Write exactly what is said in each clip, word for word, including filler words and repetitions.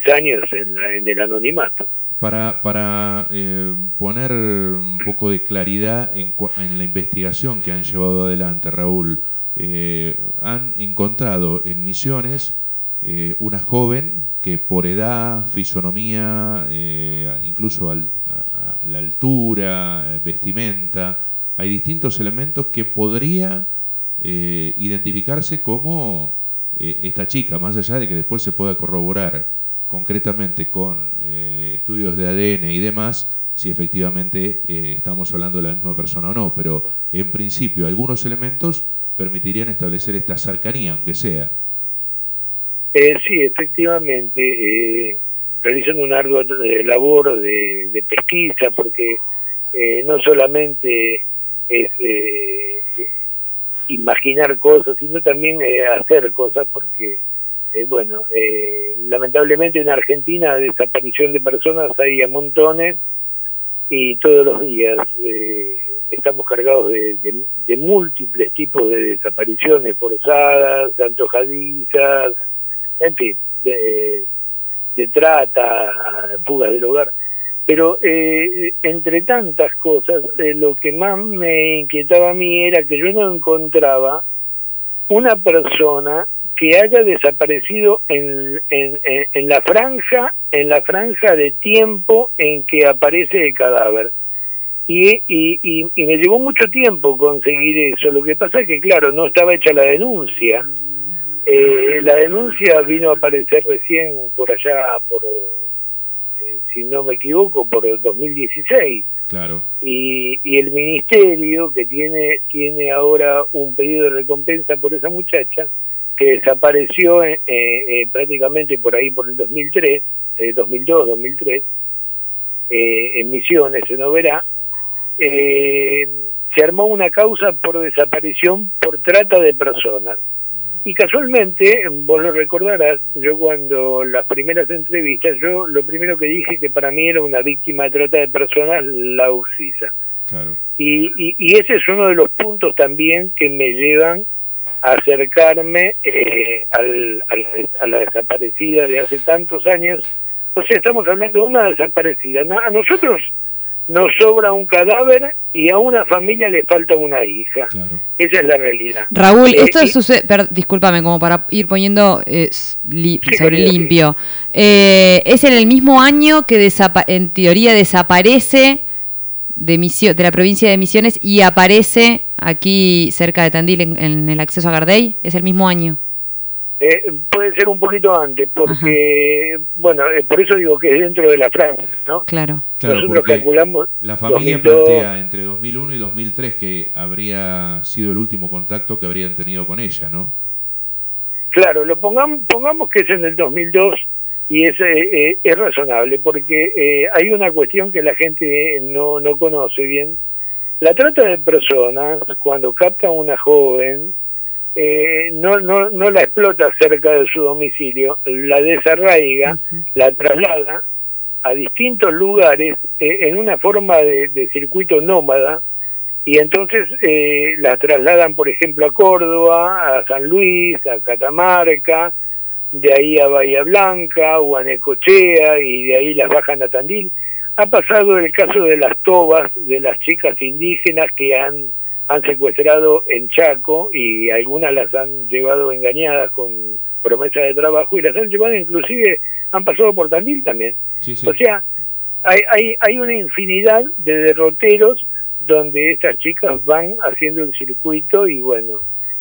años en, la, en el anonimato. Para, para eh, poner un poco de claridad en, en la investigación que han llevado adelante, Raúl, eh, han encontrado en Misiones eh, una joven que por edad, fisonomía, eh, incluso al, a, a la altura, vestimenta, hay distintos elementos que podría eh, identificarse como eh, esta chica, más allá de que después se pueda corroborar concretamente con eh, estudios de A D N y demás, si efectivamente eh, estamos hablando de la misma persona o no, pero en principio algunos elementos permitirían establecer esta cercanía, aunque sea. Eh, sí, efectivamente, eh, realizando una ardua labor de, de pesquisa, porque eh, no solamente es eh, imaginar cosas, sino también eh, hacer cosas, porque Eh, bueno, eh, lamentablemente en Argentina desaparición de personas hay a montones y todos los días eh, estamos cargados de, de, de múltiples tipos de desapariciones forzadas, antojadizas, en fin, de, de trata, fugas del hogar. Pero eh, entre tantas cosas, eh, lo que más me inquietaba a mí era que yo no encontraba una persona que haya desaparecido en, en, en, en la franja en la franja de tiempo en que aparece el cadáver. Y, y, y, y me llevó mucho tiempo conseguir eso. Lo que pasa es que, claro, no estaba hecha la denuncia. Eh, la denuncia vino a aparecer recién por allá, por eh, si no me equivoco, por el dos mil dieciséis. Claro. Y, y el ministerio, que tiene, tiene ahora un pedido de recompensa por esa muchacha, que desapareció eh, eh, prácticamente por ahí por el dos mil tres, eh, dos mil dos, dos mil tres, eh, en Misiones, se no verá, eh, se armó una causa por desaparición por trata de personas. Y casualmente, vos lo recordarás, yo cuando las primeras entrevistas, yo lo primero que dije que para mí era una víctima de trata de personas, la Uxisa. Claro. Y, y, y ese es uno de los puntos también que me llevan acercarme eh, al, al, a la desaparecida de hace tantos años. O sea, estamos hablando de una desaparecida. A nosotros nos sobra un cadáver y a una familia le falta una hija. Claro. Esa es la realidad. Raúl, eh, esto y... sucede, per, discúlpame, como para ir poniendo eh, li, sí, sobre sí, limpio. Eh, es en el mismo año que desapa en teoría desaparece de, Misio de la provincia de Misiones y aparece aquí cerca de Tandil en, en el acceso a Gardey. ¿Es el mismo año? Eh, puede ser un poquito antes, porque, ajá, bueno, eh, por eso digo que es dentro de la franja, ¿no? Claro. Claro, nosotros calculamos... La familia dos mil dos plantea entre dos mil uno y dos mil tres que habría sido el último contacto que habrían tenido con ella, ¿no? Claro, lo pongamos, pongamos que es en el dos mil dos y es, eh, es razonable, porque eh, hay una cuestión que la gente no, no conoce bien. La trata de personas, cuando capta a una joven, eh, no, no, no la explota cerca de su domicilio, la desarraiga, uh-huh, la traslada a distintos lugares eh, en una forma de, de circuito nómada, y entonces eh, las trasladan, por ejemplo, a Córdoba, a San Luis, a Catamarca, de ahí a Bahía Blanca o a Necochea, y de ahí las bajan a Tandil. Ha pasado el caso de las tobas, de las chicas indígenas que han, han secuestrado en Chaco, y algunas las han llevado engañadas con promesa de trabajo, y las han llevado inclusive, han pasado por Tandil también. Sí, sí. O sea, hay, hay, hay una infinidad de derroteros donde estas chicas van haciendo el circuito, y bueno,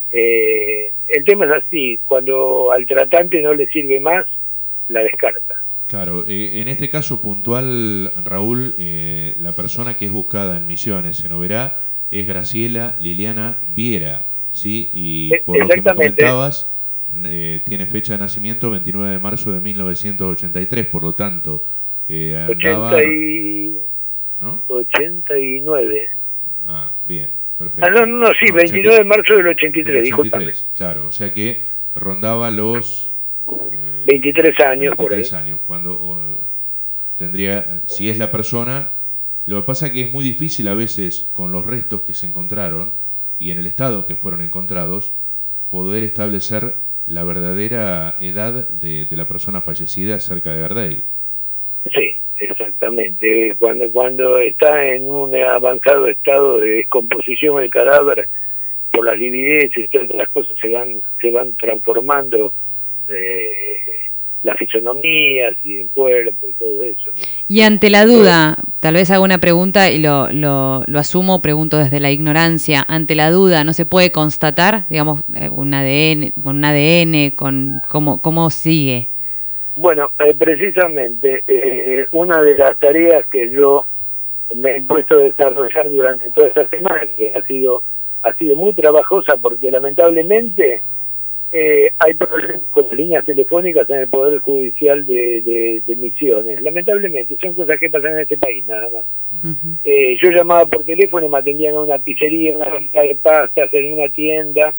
eh, el tema es así, cuando al tratante no le sirve más, la descarta. Claro, eh, en este caso puntual, Raúl, eh, la persona que es buscada en Misiones, en Oberá, es Graciela Liliana Viera, ¿sí? Y por lo que me comentabas, eh, tiene fecha de nacimiento veintinueve de marzo de mil novecientos ochenta y tres, por lo tanto, eh, andaba... ochenta y... ¿no? ochenta y nueve. Ah, bien, perfecto. Ah, no, no, sí, no, veintinueve de marzo del ochenta y tres, disculpame. Claro, o sea que rondaba los... Eh, veintitrés años, veintitrés por ahí. años, cuando o, tendría, si es la persona, lo que pasa que es muy difícil a veces con los restos que se encontraron y en el estado que fueron encontrados, poder establecer la verdadera edad de, de la persona fallecida cerca de Gardey. Sí, exactamente. Cuando, cuando está en un avanzado estado de descomposición el cadáver, por las livideces y todas las cosas se van, se van transformando eh, las fisonomías y el cuerpo y todo eso, ¿no? Y ante la duda, tal vez hago una pregunta y lo, lo, lo asumo, pregunto desde la ignorancia. Ante la duda, ¿no se puede constatar, digamos, un A D N, con un A D N, con cómo, cómo sigue? Bueno, eh, precisamente, eh, una de las tareas que yo me he puesto a desarrollar durante toda esta semana, que ha sido, ha sido muy trabajosa, porque lamentablemente Eh, hay problemas con las líneas telefónicas en el Poder Judicial de, de, de Misiones. Lamentablemente, son cosas que pasan en este país, nada más. Uh-huh. Eh, yo llamaba por teléfono y me atendían a una pizzería, en una venta de pastas, en una tienda.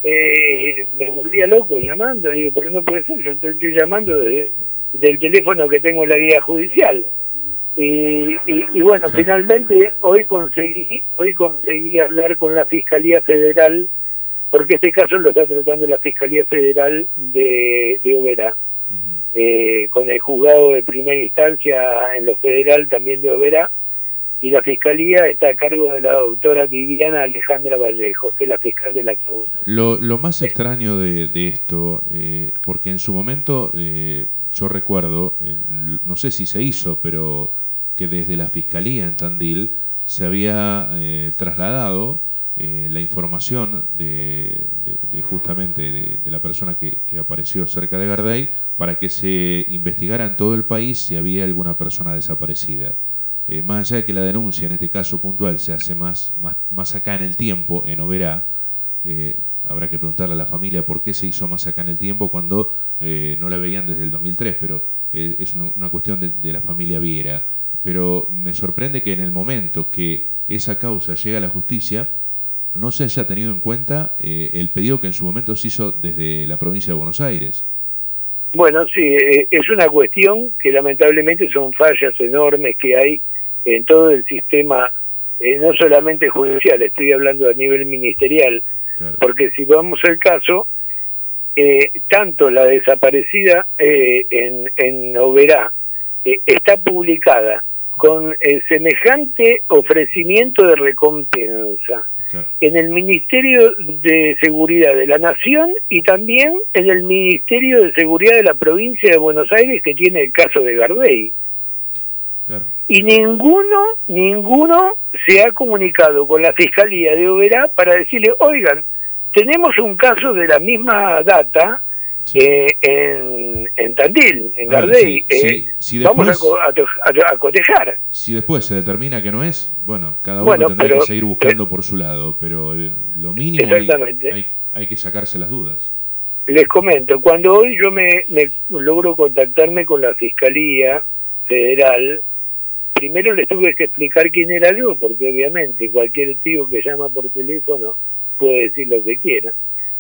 Eh, me volvía loco llamando. Digo, pero no puede ser, yo estoy, estoy llamando desde, del teléfono que tengo en la guía judicial. Y, y, y bueno, uh-huh. finalmente hoy conseguí, hoy conseguí hablar con la Fiscalía Federal, porque este caso lo está tratando la Fiscalía Federal de, de Oberá, uh-huh. eh, con el juzgado de primera instancia en lo federal también de Oberá, y la Fiscalía está a cargo de la doctora Viviana Alejandra Vallejo, que es la fiscal de la causa. Lo, lo más extraño de, de esto, eh, porque en su momento, eh, yo recuerdo, eh, no sé si se hizo, pero que desde la Fiscalía en Tandil se había eh, trasladado Eh, la información de, de, de justamente de, de la persona que, que apareció cerca de Gardey para que se investigara en todo el país si había alguna persona desaparecida. Eh, más allá de que la denuncia en este caso puntual se hace más, más, más acá en el tiempo, en Oberá, eh, habrá que preguntarle a la familia por qué se hizo más acá en el tiempo cuando eh, no la veían desde el dos mil tres, pero eh, es una, una cuestión de, de la familia Viera. Pero me sorprende que en el momento que esa causa llega a la justicia no se haya tenido en cuenta eh, el pedido que en su momento se hizo desde la provincia de Buenos Aires. Bueno, sí, eh, es una cuestión que lamentablemente son fallas enormes que hay en todo el sistema, eh, no solamente judicial, estoy hablando a nivel ministerial, claro. Porque si vamos al caso, eh, tanto la desaparecida eh, en, en Oberá eh, está publicada con eh, semejante ofrecimiento de recompensa, claro, en el Ministerio de Seguridad de la Nación y también en el Ministerio de Seguridad de la Provincia de Buenos Aires, que tiene el caso de Gardey. Claro. Y ninguno, ninguno se ha comunicado con la Fiscalía de Oberá para decirle, oigan, tenemos un caso de la misma data, sí, eh, en, en Tandil, en ah, Gardey, sí, eh, sí, si después, vamos a, a, a, a cotejar. Si después se determina que no es, bueno, cada uno bueno, tendrá pero, que seguir buscando eh, por su lado, pero eh, lo mínimo hay, hay, hay que sacarse las dudas. Les comento, cuando hoy yo me, me logro contactarme con la Fiscalía Federal, primero les tuve que explicar quién era yo, porque obviamente cualquier tío que llama por teléfono puede decir lo que quiera.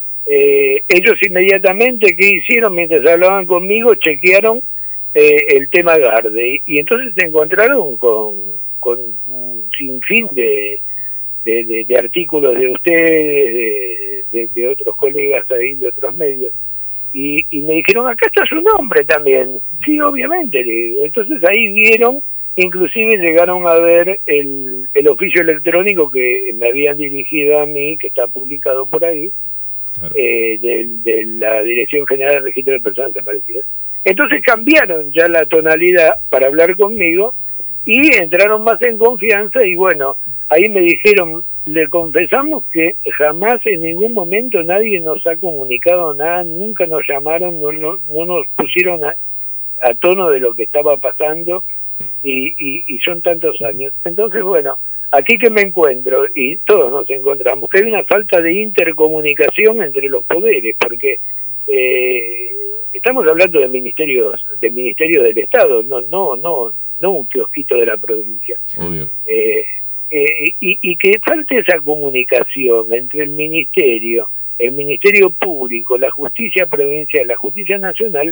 Eh, ellos inmediatamente, ¿qué hicieron? Mientras hablaban conmigo, chequearon eh, el tema Gardey, y entonces se encontraron con, con un sinfín de, de, de, de artículos de ustedes, de, de, de otros colegas ahí, de otros medios, y, y me dijeron, acá está su nombre también. Sí, obviamente. Entonces ahí vieron, inclusive llegaron a ver el, el oficio electrónico que me habían dirigido a mí, que está publicado por ahí, claro, eh, de, de la Dirección General del Registro de Personas Desaparecidas. Entonces cambiaron ya la tonalidad para hablar conmigo y entraron más en confianza, y bueno, ahí me dijeron, le confesamos que jamás en ningún momento nadie nos ha comunicado nada, nunca nos llamaron, no, no, no nos pusieron a, a tono de lo que estaba pasando, y, y, y son tantos años. Entonces, bueno, aquí que me encuentro, y todos nos encontramos, que hay una falta de intercomunicación entre los poderes, porque eh, estamos hablando de ministerios, de ministerios del Estado, no, no, no, no un kiosquito de la provincia. Obvio. Eh, eh, y, y que falte esa comunicación entre el ministerio, el Ministerio Público, la Justicia Provincial, la Justicia Nacional,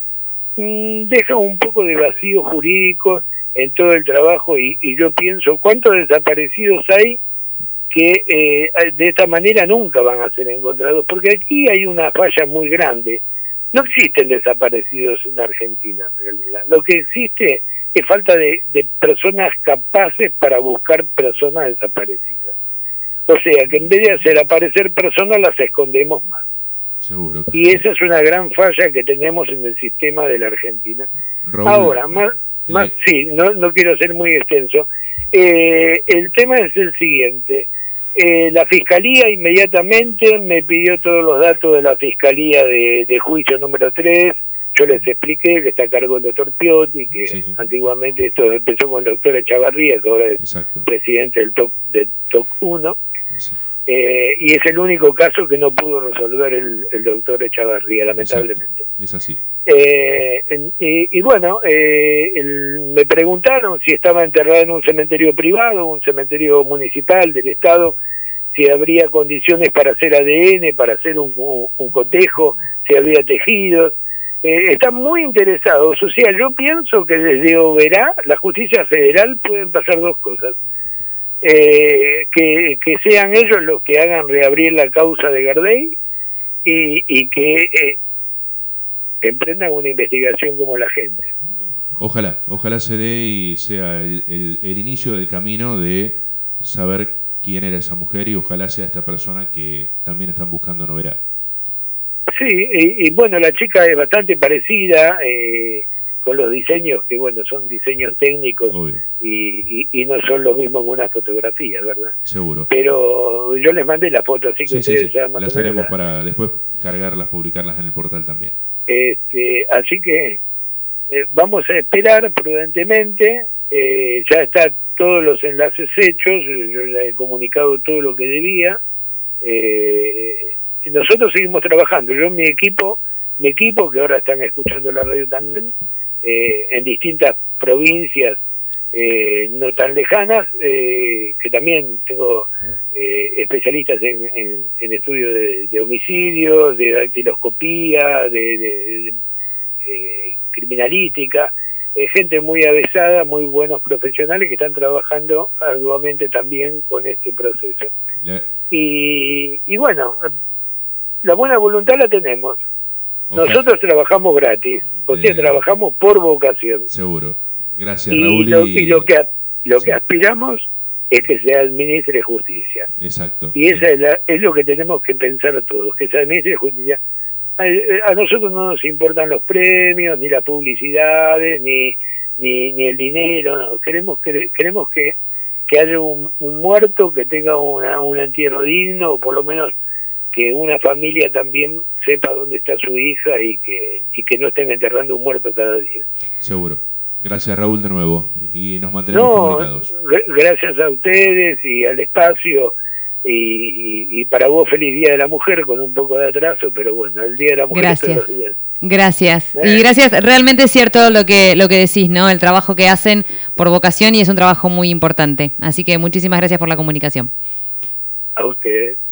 mmm, deja un poco de vacío jurídico en todo el trabajo, y, y yo pienso, ¿cuántos desaparecidos hay que eh, de esta manera nunca van a ser encontrados, porque aquí hay una falla muy grande. No existen desaparecidos en Argentina, en realidad. Lo que existe es falta de, de personas capaces para buscar personas desaparecidas. O sea, que en vez de hacer aparecer personas, las escondemos más. Seguro. Y esa es una gran falla que tenemos en el sistema de la Argentina. Raúl, Ahora, más, eh, más sí, no, no quiero ser muy extenso. Eh, el tema es el siguiente. Eh, la Fiscalía inmediatamente me pidió todos los datos de la Fiscalía de, de juicio número tres. Yo les expliqué que está a cargo el doctor Piotti, que sí, sí. antiguamente esto empezó con el doctor Echavarría, que ahora es Exacto. presidente del TOC, del TOC uno. Sí. Eh, y es el único caso que no pudo resolver el, el doctor Echavarría, lamentablemente. Exacto. Es así. Eh, en, y, y bueno, eh, el, me preguntaron si estaba enterrada en un cementerio privado, un cementerio municipal del Estado, si habría condiciones para hacer A D N, para hacer un, un, un cotejo, si había tejidos. Eh, están muy interesados. O sea, yo pienso que desde Oberá, la justicia federal, pueden pasar dos cosas. Eh, que, que sean ellos los que hagan reabrir la causa de Gardey y, y que eh, emprendan una investigación como la gente. Ojalá, ojalá se dé y sea el, el, el inicio del camino de saber quién era esa mujer y ojalá sea esta persona que también están buscando en Oberá. Sí, y, y bueno, la chica es bastante parecida, eh, con los diseños que, bueno, son diseños técnicos y, y, y no son lo mismo que una fotografía, ¿verdad? Seguro. Pero yo les mandé la foto, así que sí, ustedes sí, sí. ya más las o menos haremos la... para después cargarlas, publicarlas en el portal también. Este, así que eh, vamos a esperar prudentemente, eh, ya está todos los enlaces hechos, yo le he comunicado todo lo que debía, eh, nosotros seguimos trabajando, yo mi equipo, mi equipo que ahora están escuchando la radio también, eh, en distintas provincias eh, no tan lejanas, eh, que también tengo eh, especialistas en, en, en estudio de, de homicidios, de dactiloscopía, de, de, de eh, criminalística, eh, gente muy avesada, muy buenos profesionales que están trabajando arduamente también con este proceso. Yeah. Y, y bueno, la buena voluntad la tenemos. Okay. Nosotros trabajamos gratis, o sea, eh, trabajamos por vocación. Seguro. Gracias, y Raúl. Lo, y lo que lo sí. que aspiramos es que se administre justicia. Exacto. Y esa sí. es, la, es lo que tenemos que pensar todos, que se administre justicia. A, a nosotros no nos importan los premios, ni las publicidades, ni ni, ni el dinero. No. Queremos que queremos que, que haya un, un muerto que tenga una, un entierro digno, o por lo menos que una familia también sepa dónde está su hija y que y que no estén enterrando un muerto cada día. Seguro. Gracias, Raúl, de nuevo. Y nos mantenemos no, comunicados. Gracias a ustedes y al espacio. Y, y, y para vos, feliz Día de la Mujer, con un poco de atraso, pero bueno, el Día de la Mujer gracias. Todos los días. Gracias. ¿Eh? Y gracias, realmente es cierto lo que lo que decís, ¿no? El trabajo que hacen por vocación y es un trabajo muy importante. Así que muchísimas gracias por la comunicación. A ustedes.